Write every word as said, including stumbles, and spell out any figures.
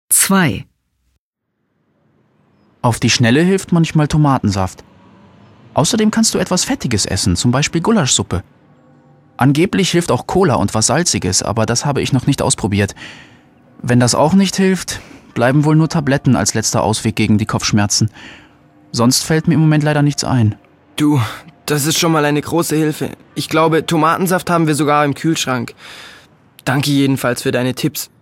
zwei. Auf die Schnelle hilft manchmal Tomatensaft. Außerdem kannst du etwas Fettiges essen, zum Beispiel Gulaschsuppe. Angeblich hilft auch Cola und was Salziges, aber das habe ich noch nicht ausprobiert. Wenn das auch nicht hilft, bleiben wohl nur Tabletten als letzter Ausweg gegen die Kopfschmerzen. Sonst fällt mir im Moment leider nichts ein. Du, das ist schon mal eine große Hilfe. Ich glaube, Tomatensaft haben wir sogar im Kühlschrank. Danke jedenfalls für deine Tipps.